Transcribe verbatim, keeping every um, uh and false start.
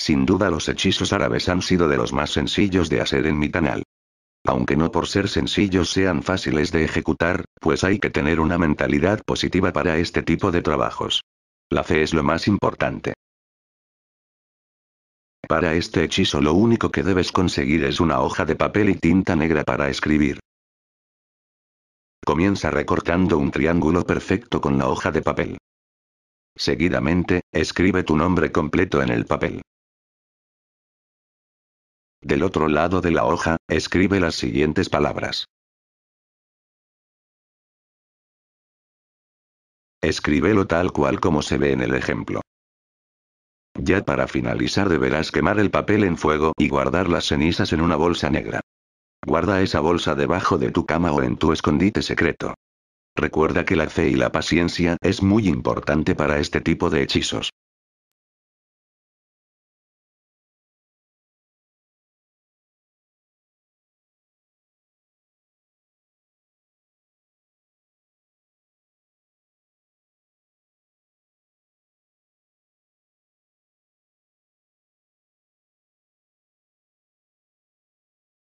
Sin duda los hechizos árabes han sido de los más sencillos de hacer en mi canal. Aunque no por ser sencillos sean fáciles de ejecutar, pues hay que tener una mentalidad positiva para este tipo de trabajos. La fe es lo más importante. Para este hechizo lo único que debes conseguir es una hoja de papel y tinta negra para escribir. Comienza recortando un triángulo perfecto con la hoja de papel. Seguidamente, escribe tu nombre completo en el papel. Del otro lado de la hoja, escribe las siguientes palabras. Escríbelo tal cual como se ve en el ejemplo. Ya para finalizar deberás quemar el papel en fuego y guardar las cenizas en una bolsa negra. Guarda esa bolsa debajo de tu cama o en tu escondite secreto. Recuerda que la fe y la paciencia es muy importante para este tipo de hechizos.